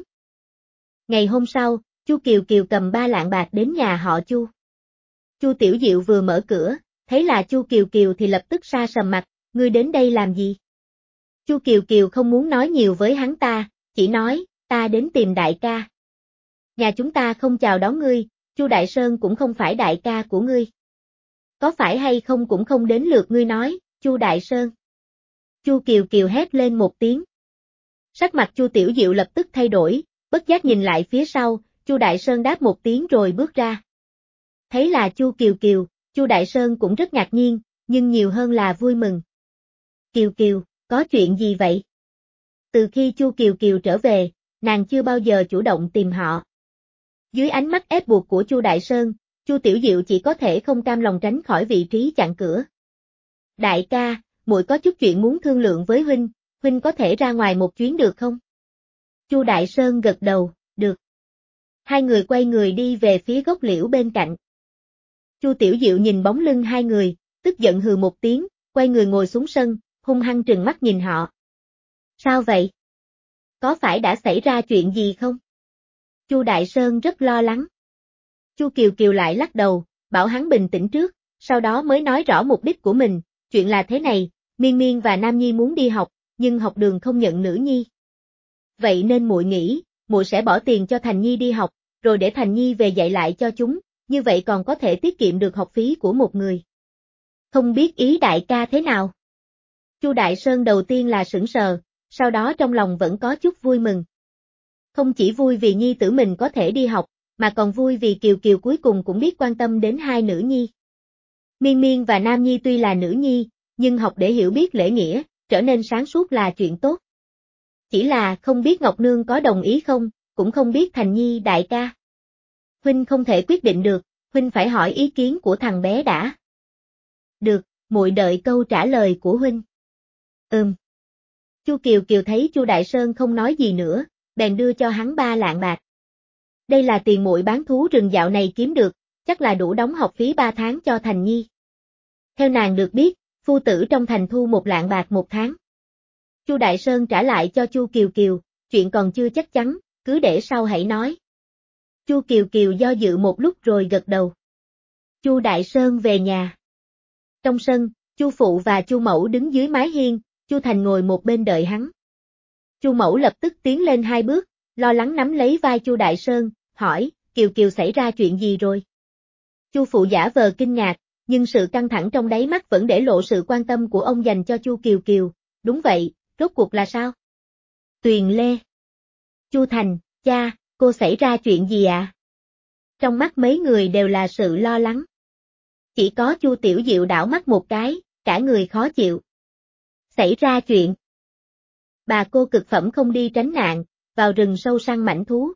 Ngày hôm sau, Chu Kiều Kiều cầm ba lạng bạc đến nhà họ Chu. Chu Tiểu Diệu vừa mở cửa, thấy là Chu Kiều Kiều thì lập tức sa sầm mặt, ngươi đến đây làm gì? Chu Kiều Kiều không muốn nói nhiều với hắn ta, chỉ nói, ta đến tìm đại ca. Nhà chúng ta không chào đón ngươi, Chu Đại Sơn cũng không phải đại ca của ngươi. Có phải hay không cũng không đến lượt ngươi nói, Chu Đại Sơn. Chu Kiều Kiều hét lên một tiếng. Sắc mặt Chu Tiểu Diệu lập tức thay đổi, bất giác nhìn lại phía sau, Chu Đại Sơn đáp một tiếng rồi bước ra. Thấy là Chu Kiều Kiều, Chu Đại Sơn cũng rất ngạc nhiên, nhưng nhiều hơn là vui mừng. Kiều Kiều, có chuyện gì vậy? Từ khi Chu Kiều Kiều trở về, nàng chưa bao giờ chủ động tìm họ. Dưới ánh mắt ép buộc của Chu Đại Sơn, Chu Tiểu Diệu chỉ có thể không cam lòng tránh khỏi vị trí chặn cửa. Đại ca, muội có chút chuyện muốn thương lượng với huynh, huynh có thể ra ngoài một chuyến được không? Chu Đại Sơn gật đầu, được. Hai người quay người đi về phía gốc liễu bên cạnh. Chu Tiểu Diệu nhìn bóng lưng hai người, tức giận hừ một tiếng, quay người ngồi xuống sân, hung hăng trừng mắt nhìn họ. Sao vậy? Có phải đã xảy ra chuyện gì không? Chu Đại Sơn rất lo lắng. Chu Kiều Kiều lại lắc đầu, bảo hắn bình tĩnh trước, sau đó mới nói rõ mục đích của mình, chuyện là thế này, Miên Miên và Nam Nhi muốn đi học, nhưng học đường không nhận nữ nhi. Vậy nên muội nghĩ, muội sẽ bỏ tiền cho Thành Nhi đi học, rồi để Thành Nhi về dạy lại cho chúng, như vậy còn có thể tiết kiệm được học phí của một người. Không biết ý đại ca thế nào? Chu Đại Sơn đầu tiên là sững sờ, sau đó trong lòng vẫn có chút vui mừng. Không chỉ vui vì nhi tử mình có thể đi học, mà còn vui vì Kiều Kiều cuối cùng cũng biết quan tâm đến hai nữ nhi. Miên Miên và Nam Nhi tuy là nữ nhi, nhưng học để hiểu biết lễ nghĩa, trở nên sáng suốt là chuyện tốt. Chỉ là không biết Ngọc Nương có đồng ý không, cũng không biết Thành Nhi đại ca. Huynh không thể quyết định được, huynh phải hỏi ý kiến của thằng bé đã. Được, muội đợi câu trả lời của huynh. Ừm. Chu Kiều Kiều thấy Chu Đại Sơn không nói gì nữa, bèn đưa cho hắn ba lạng bạc. Đây là tiền muội bán thú rừng dạo này kiếm được, chắc là đủ đóng học phí ba tháng cho Thành Nhi. Theo nàng được biết, phu tử trong thành thu một lạng bạc một tháng. Chu Đại Sơn trả lại cho Chu Kiều Kiều, chuyện còn chưa chắc chắn, cứ để sau hãy nói. Chu Kiều Kiều do dự một lúc rồi gật đầu. Chu Đại Sơn về nhà. Trong sân, Chu Phụ và Chu Mẫu đứng dưới mái hiên, Chu Thành ngồi một bên đợi hắn. Chu Mẫu lập tức tiến lên hai bước, lo lắng nắm lấy vai Chu Đại Sơn, hỏi, Kiều Kiều xảy ra chuyện gì rồi? Chu Phụ giả vờ kinh ngạc, nhưng sự căng thẳng trong đáy mắt vẫn để lộ sự quan tâm của ông dành cho Chu Kiều Kiều, đúng vậy, rốt cuộc là sao? Tuyền Lê. Chu Thành, cha, cô xảy ra chuyện gì ạ? À? Trong mắt mấy người đều là sự lo lắng. Chỉ có Chu Tiểu Diệu đảo mắt một cái, cả người khó chịu. Xảy ra chuyện. Bà cô cực phẩm không đi tránh nạn, vào rừng sâu săn mãnh thú.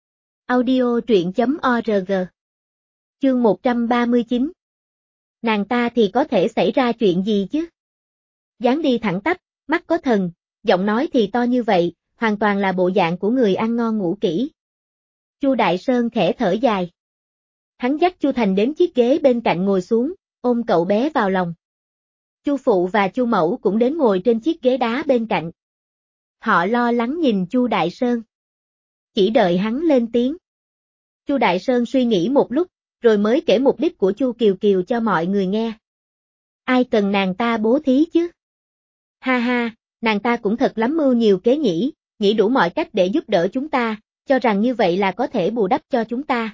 Audio truyện chấm org. Chương một trăm ba mươi chín. Nàng ta thì có thể xảy ra chuyện gì chứ? Dáng đi thẳng tắp, mắt có thần, giọng nói thì to như vậy, hoàn toàn là bộ dạng của người ăn ngon ngủ kỹ. Chu Đại Sơn khẽ thở dài. Hắn dắt Chu Thành đến chiếc ghế bên cạnh ngồi xuống, ôm cậu bé vào lòng. Chu Phụ và Chu Mẫu cũng đến ngồi trên chiếc ghế đá bên cạnh. Họ lo lắng nhìn Chu Đại Sơn. Chỉ đợi hắn lên tiếng. Chu Đại Sơn suy nghĩ một lúc, rồi mới kể mục đích của Chu Kiều Kiều cho mọi người nghe. Ai cần nàng ta bố thí chứ? Ha ha, nàng ta cũng thật lắm mưu nhiều kế nhỉ, nghĩ đủ mọi cách để giúp đỡ chúng ta, cho rằng như vậy là có thể bù đắp cho chúng ta.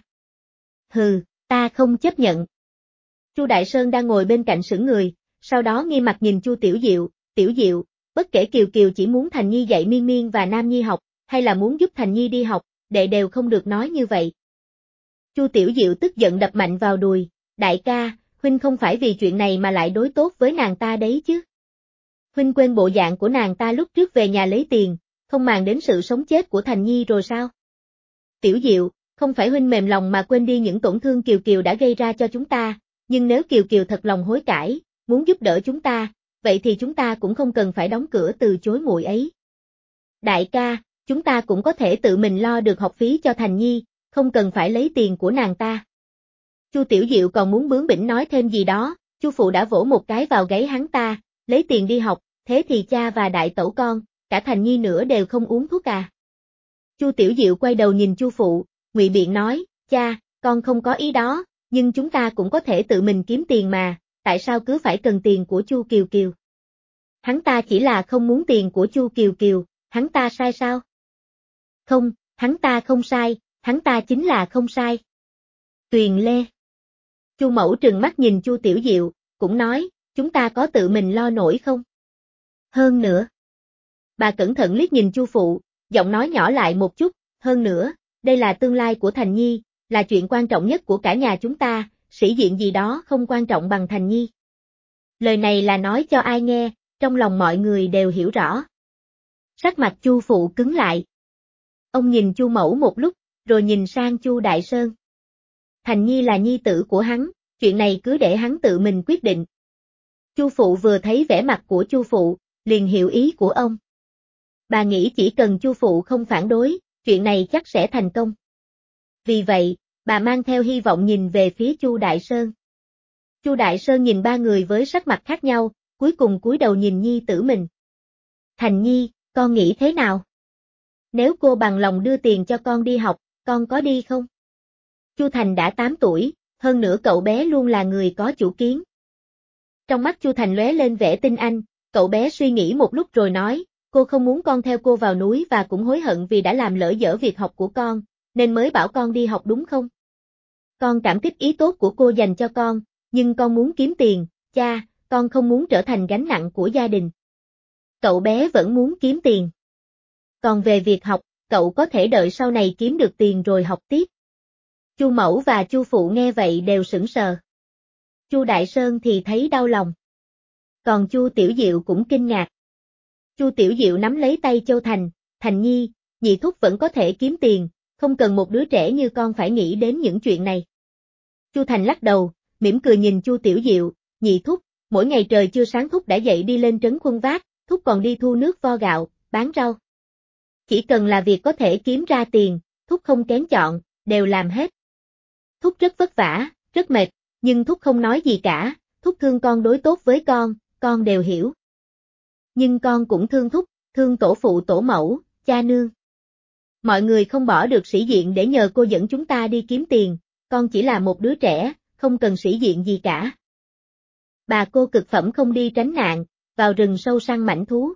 Hừ, ta không chấp nhận. Chu Đại Sơn đang ngồi bên cạnh sững người, sau đó nghi mặt nhìn Chu Tiểu Diệu, Tiểu Diệu, bất kể Kiều Kiều chỉ muốn Thành Nhi dạy Miên Miên và Nam Nhi học, hay là muốn giúp Thành Nhi đi học, đệ đều không được nói như vậy. Chu Tiểu Diệu tức giận đập mạnh vào đùi, đại ca, huynh không phải vì chuyện này mà lại đối tốt với nàng ta đấy chứ. Huynh quên bộ dạng của nàng ta lúc trước về nhà lấy tiền, không màng đến sự sống chết của Thành Nhi rồi sao? Tiểu Diệu, không phải huynh mềm lòng mà quên đi những tổn thương Kiều Kiều đã gây ra cho chúng ta, nhưng nếu Kiều Kiều thật lòng hối cải, muốn giúp đỡ chúng ta, vậy thì chúng ta cũng không cần phải đóng cửa từ chối muội ấy. Đại ca, chúng ta cũng có thể tự mình lo được học phí cho Thành Nhi, không cần phải lấy tiền của nàng ta. Chu Tiểu Diệu còn muốn bướng bỉnh nói thêm gì đó, Chu phụ đã vỗ một cái vào gáy hắn ta, lấy tiền đi học, thế thì cha và đại tẩu con, cả Thành Nhi nữa đều không uống thuốc à. Chu Tiểu Diệu quay đầu nhìn Chu phụ, ngụy biện nói, cha, con không có ý đó, nhưng chúng ta cũng có thể tự mình kiếm tiền mà, tại sao cứ phải cần tiền của Chu Kiều Kiều? Hắn ta chỉ là không muốn tiền của Chu Kiều Kiều, hắn ta sai sao? Không, hắn ta không sai, hắn ta chính là không sai. Tuyền Lê. Chu Mẫu trừng mắt nhìn Chu Tiểu Diệu, cũng nói, chúng ta có tự mình lo nổi không? Hơn nữa. Bà cẩn thận liếc nhìn Chu phụ, giọng nói nhỏ lại một chút, hơn nữa, đây là tương lai của Thành Nhi, là chuyện quan trọng nhất của cả nhà chúng ta, sĩ diện gì đó không quan trọng bằng Thành Nhi. Lời này là nói cho ai nghe, trong lòng mọi người đều hiểu rõ. Sắc mặt Chu phụ cứng lại. Ông nhìn Chu Mẫu một lúc, rồi nhìn sang Chu Đại Sơn. Thành Nhi là nhi tử của hắn, chuyện này cứ để hắn tự mình quyết định. Chu phụ vừa thấy vẻ mặt của Chu phụ, liền hiểu ý của ông. Bà nghĩ chỉ cần Chu phụ không phản đối, chuyện này chắc sẽ thành công. Vì vậy, bà mang theo hy vọng nhìn về phía Chu Đại Sơn. Chu Đại Sơn nhìn ba người với sắc mặt khác nhau, cuối cùng cúi đầu nhìn nhi tử mình. Thành Nhi, con nghĩ thế nào? Nếu cô bằng lòng đưa tiền cho con đi học, con có đi không? Chu Thành đã tám tuổi, hơn nữa cậu bé luôn là người có chủ kiến. Trong mắt Chu Thành lóe lên vẻ tinh anh, cậu bé suy nghĩ một lúc rồi nói, cô không muốn con theo cô vào núi và cũng hối hận vì đã làm lỡ dở việc học của con, nên mới bảo con đi học đúng không? Con cảm kích ý tốt của cô dành cho con, nhưng con muốn kiếm tiền, cha, con không muốn trở thành gánh nặng của gia đình. Cậu bé vẫn muốn kiếm tiền. Còn về việc học, cậu có thể đợi sau này kiếm được tiền rồi học tiếp. Chu Mẫu và Chu phụ nghe vậy đều sững sờ. Chu Đại Sơn thì thấy đau lòng. Còn Chu Tiểu Diệu cũng kinh ngạc. Chu Tiểu Diệu nắm lấy tay Châu Thành, Thành Nhi, nhị thúc vẫn có thể kiếm tiền, không cần một đứa trẻ như con phải nghĩ đến những chuyện này. Chu Thành lắc đầu, mỉm cười nhìn Chu Tiểu Diệu, nhị thúc, mỗi ngày trời chưa sáng thúc đã dậy đi lên trấn khuân vác, thúc còn đi thu nước vo gạo, bán rau. Chỉ cần là việc có thể kiếm ra tiền, thúc không kén chọn, đều làm hết. Thúc rất vất vả, rất mệt, nhưng thúc không nói gì cả, thúc thương con đối tốt với con, con đều hiểu. Nhưng con cũng thương thúc, thương tổ phụ tổ mẫu, cha nương. Mọi người không bỏ được sĩ diện để nhờ cô dẫn chúng ta đi kiếm tiền, con chỉ là một đứa trẻ, không cần sĩ diện gì cả. Bà cô cực phẩm không đi tránh nạn, vào rừng sâu săn mãnh thú.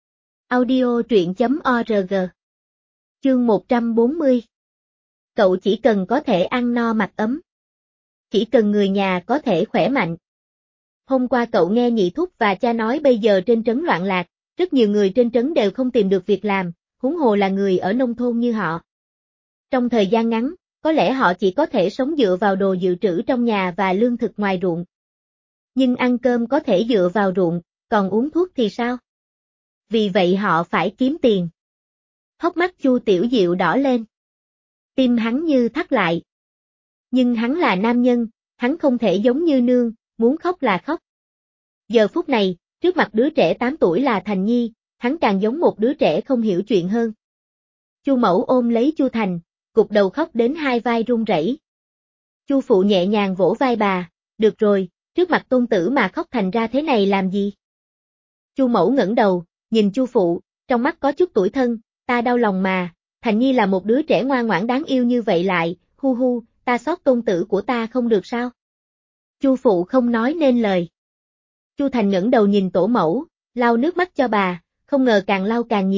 Audio truyện chấm org. Chương một trăm bốn mươi. Cậu chỉ cần có thể ăn no mặc ấm. Chỉ cần người nhà có thể khỏe mạnh. Hôm qua cậu nghe nhị thúc và cha nói bây giờ trên trấn loạn lạc, rất nhiều người trên trấn đều không tìm được việc làm, huống hồ là người ở nông thôn như họ. Trong thời gian ngắn, có lẽ họ chỉ có thể sống dựa vào đồ dự trữ trong nhà và lương thực ngoài ruộng. Nhưng ăn cơm có thể dựa vào ruộng, còn uống thuốc thì sao? Vì vậy họ phải kiếm tiền. Hốc mắt Chu Tiểu Diệu đỏ lên. Tim hắn như thắt lại. Nhưng hắn là nam nhân, hắn không thể giống như nương, muốn khóc là khóc. Giờ phút này, trước mặt đứa trẻ tám tuổi là Thành Nhi, hắn càng giống một đứa trẻ không hiểu chuyện hơn. Chu Mẫu ôm lấy Chu Thành, gục đầu khóc đến hai vai run rẩy. Chu phụ nhẹ nhàng vỗ vai bà, được rồi, trước mặt tôn tử mà khóc thành ra thế này làm gì? Chu Mẫu ngẩng đầu, nhìn Chu phụ, trong mắt có chút tủi thân, ta đau lòng mà, Thành Nhi là một đứa trẻ ngoan ngoãn đáng yêu như vậy lại, hu hu, ta xót tôn tử của ta không được sao? Chu phụ không nói nên lời. Chu Thành ngẩng đầu nhìn tổ mẫu, lau nước mắt cho bà, không ngờ càng lau càng nhiều,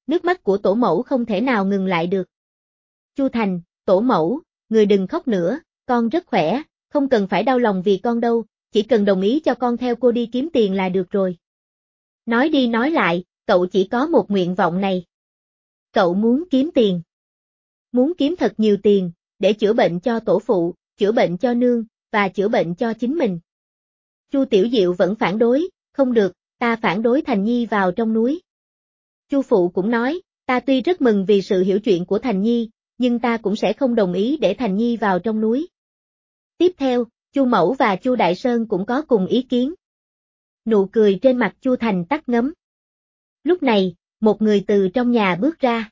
nước mắt của tổ mẫu không thể nào ngừng lại được. Chu Thành, tổ mẫu, người đừng khóc nữa, con rất khỏe, không cần phải đau lòng vì con đâu, chỉ cần đồng ý cho con theo cô đi kiếm tiền là được rồi. Nói đi nói lại, cậu chỉ có một nguyện vọng này. Cậu muốn kiếm tiền. Muốn kiếm thật nhiều tiền, để chữa bệnh cho tổ phụ, chữa bệnh cho nương, và chữa bệnh cho chính mình. Chu Tiểu Diệu vẫn phản đối, không được, ta phản đối Thành Nhi vào trong núi. Chu phụ cũng nói, ta tuy rất mừng vì sự hiểu chuyện của Thành Nhi, nhưng ta cũng sẽ không đồng ý để Thành Nhi vào trong núi. Tiếp theo, Chu Mẫu và Chu Đại Sơn cũng có cùng ý kiến. Nụ cười trên mặt Chu Thành tắt ngấm. Lúc này, một người từ trong nhà bước ra.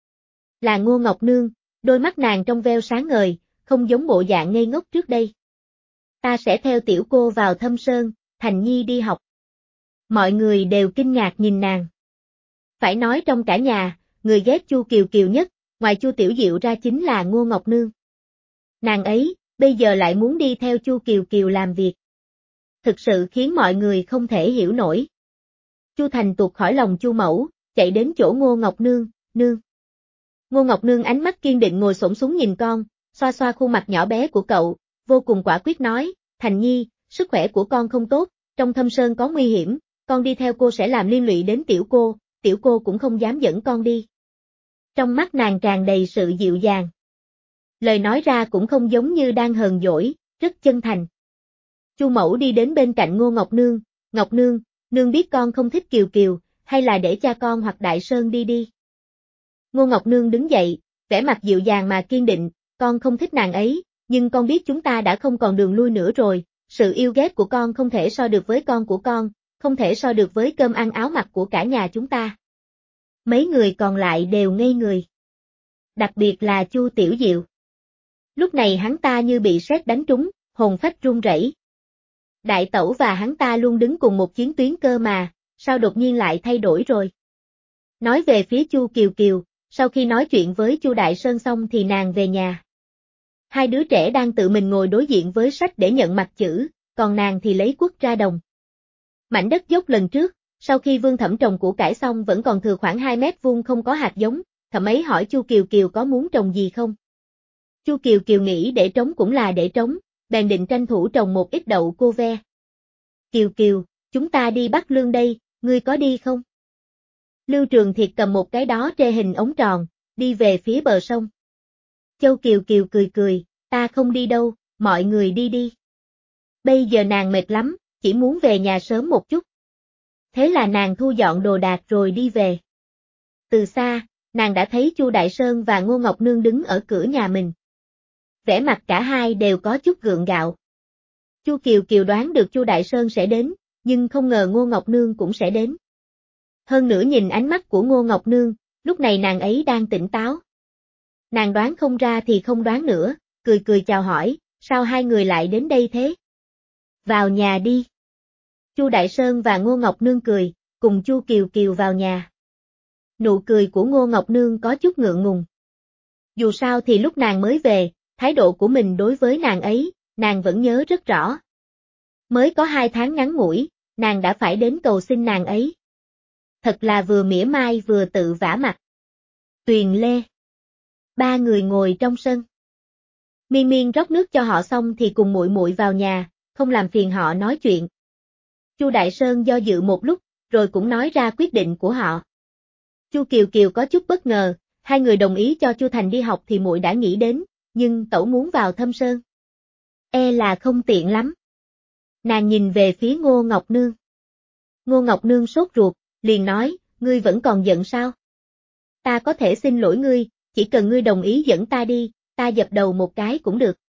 Là Ngô Ngọc Nương, đôi mắt nàng trong veo sáng ngời, không giống bộ dạng ngây ngốc trước đây. Ta sẽ theo tiểu cô vào Thâm Sơn, Thành Nhi đi học. Mọi người đều kinh ngạc nhìn nàng. Phải nói trong cả nhà, người ghét Chu Kiều Kiều nhất, ngoài Chu Tiểu Diệu ra chính là Ngô Ngọc Nương. Nàng ấy, bây giờ lại muốn đi theo Chu Kiều Kiều làm việc. Thực sự khiến mọi người không thể hiểu nổi. Chu Thành tuột khỏi lòng Chu Mẫu, chạy đến chỗ Ngô Ngọc Nương, nương. Ngô Ngọc Nương ánh mắt kiên định ngồi xổm xuống nhìn con, xoa xoa khuôn mặt nhỏ bé của cậu, vô cùng quả quyết nói, Thành Nhi, sức khỏe của con không tốt, trong Thâm Sơn có nguy hiểm, con đi theo cô sẽ làm liên lụy đến tiểu cô, tiểu cô cũng không dám dẫn con đi. Trong mắt nàng tràn đầy sự dịu dàng. Lời nói ra cũng không giống như đang hờn dỗi, rất chân thành. Chu Mẫu đi đến bên cạnh Ngô Ngọc Nương, Ngọc Nương, nương biết con không thích Kiều Kiều, hay là để cha con hoặc Đại Sơn đi đi. Ngô Ngọc Nương đứng dậy, vẻ mặt dịu dàng mà kiên định, con không thích nàng ấy, nhưng con biết chúng ta đã không còn đường lui nữa rồi, sự yêu ghét của con không thể so được với con của con, không thể so được với cơm ăn áo mặc của cả nhà chúng ta. Mấy người còn lại đều ngây người. Đặc biệt là Chu Tiểu Diệu. Lúc này hắn ta như bị sét đánh trúng, hồn phách run rẩy. Đại tẩu và hắn ta luôn đứng cùng một chiến tuyến cơ mà, sao đột nhiên lại thay đổi rồi? Nói về phía Chu Kiều Kiều, sau khi nói chuyện với Chu Đại Sơn xong thì nàng về nhà. Hai đứa trẻ đang tự mình ngồi đối diện với sách để nhận mặt chữ, còn nàng thì lấy quất ra đồng. Mảnh đất dốc lần trước, sau khi Vương Thẩm trồng củ cải xong vẫn còn thừa khoảng hai mét vuông không có hạt giống, Thẩm ấy hỏi Chu Kiều Kiều có muốn trồng gì không? Chu Kiều Kiều nghĩ để trống cũng là để trống, bèn định tranh thủ trồng một ít đậu cô ve. Kiều Kiều, chúng ta đi Bắc Lương đây, ngươi có đi không? Lưu Trường Thiệt cầm một cái đó trê hình ống tròn, đi về phía bờ sông. Châu Kiều Kiều cười cười, ta không đi đâu, mọi người đi đi. Bây giờ nàng mệt lắm, chỉ muốn về nhà sớm một chút. Thế là nàng thu dọn đồ đạc rồi đi về. Từ xa, nàng đã thấy Chu Đại Sơn và Ngô Ngọc Nương đứng ở cửa nhà mình. Vẻ mặt cả hai đều có chút gượng gạo. Chu Kiều Kiều đoán được Chu Đại Sơn sẽ đến, nhưng không ngờ Ngô Ngọc Nương cũng sẽ đến. Hơn nữa nhìn ánh mắt của Ngô Ngọc Nương, lúc này nàng ấy đang tỉnh táo. Nàng đoán không ra thì không đoán nữa, cười cười chào hỏi, sao hai người lại đến đây thế? Vào nhà đi. Chu Đại Sơn và Ngô Ngọc Nương cười, cùng Chu Kiều Kiều vào nhà. Nụ cười của Ngô Ngọc Nương có chút ngượng ngùng. Dù sao thì lúc nàng mới về, thái độ của mình đối với nàng ấy, nàng vẫn nhớ rất rõ. Mới có hai tháng ngắn ngủi, nàng đã phải đến cầu xin nàng ấy. Thật là vừa mỉa mai vừa tự vả mặt. Tuyền Lê. Ba người ngồi trong sân. Miên Miên rót nước cho họ xong thì cùng muội muội vào nhà, không làm phiền họ nói chuyện. Chu Đại Sơn do dự một lúc, rồi cũng nói ra quyết định của họ. Chu Kiều Kiều có chút bất ngờ, hai người đồng ý cho Chu Thành đi học thì muội đã nghĩ đến, nhưng tẩu muốn vào Thâm Sơn. E là không tiện lắm. Nàng nhìn về phía Ngô Ngọc Nương. Ngô Ngọc Nương sốt ruột, liền nói, ngươi vẫn còn giận sao? Ta có thể xin lỗi ngươi, chỉ cần ngươi đồng ý dẫn ta đi, ta dập đầu một cái cũng được.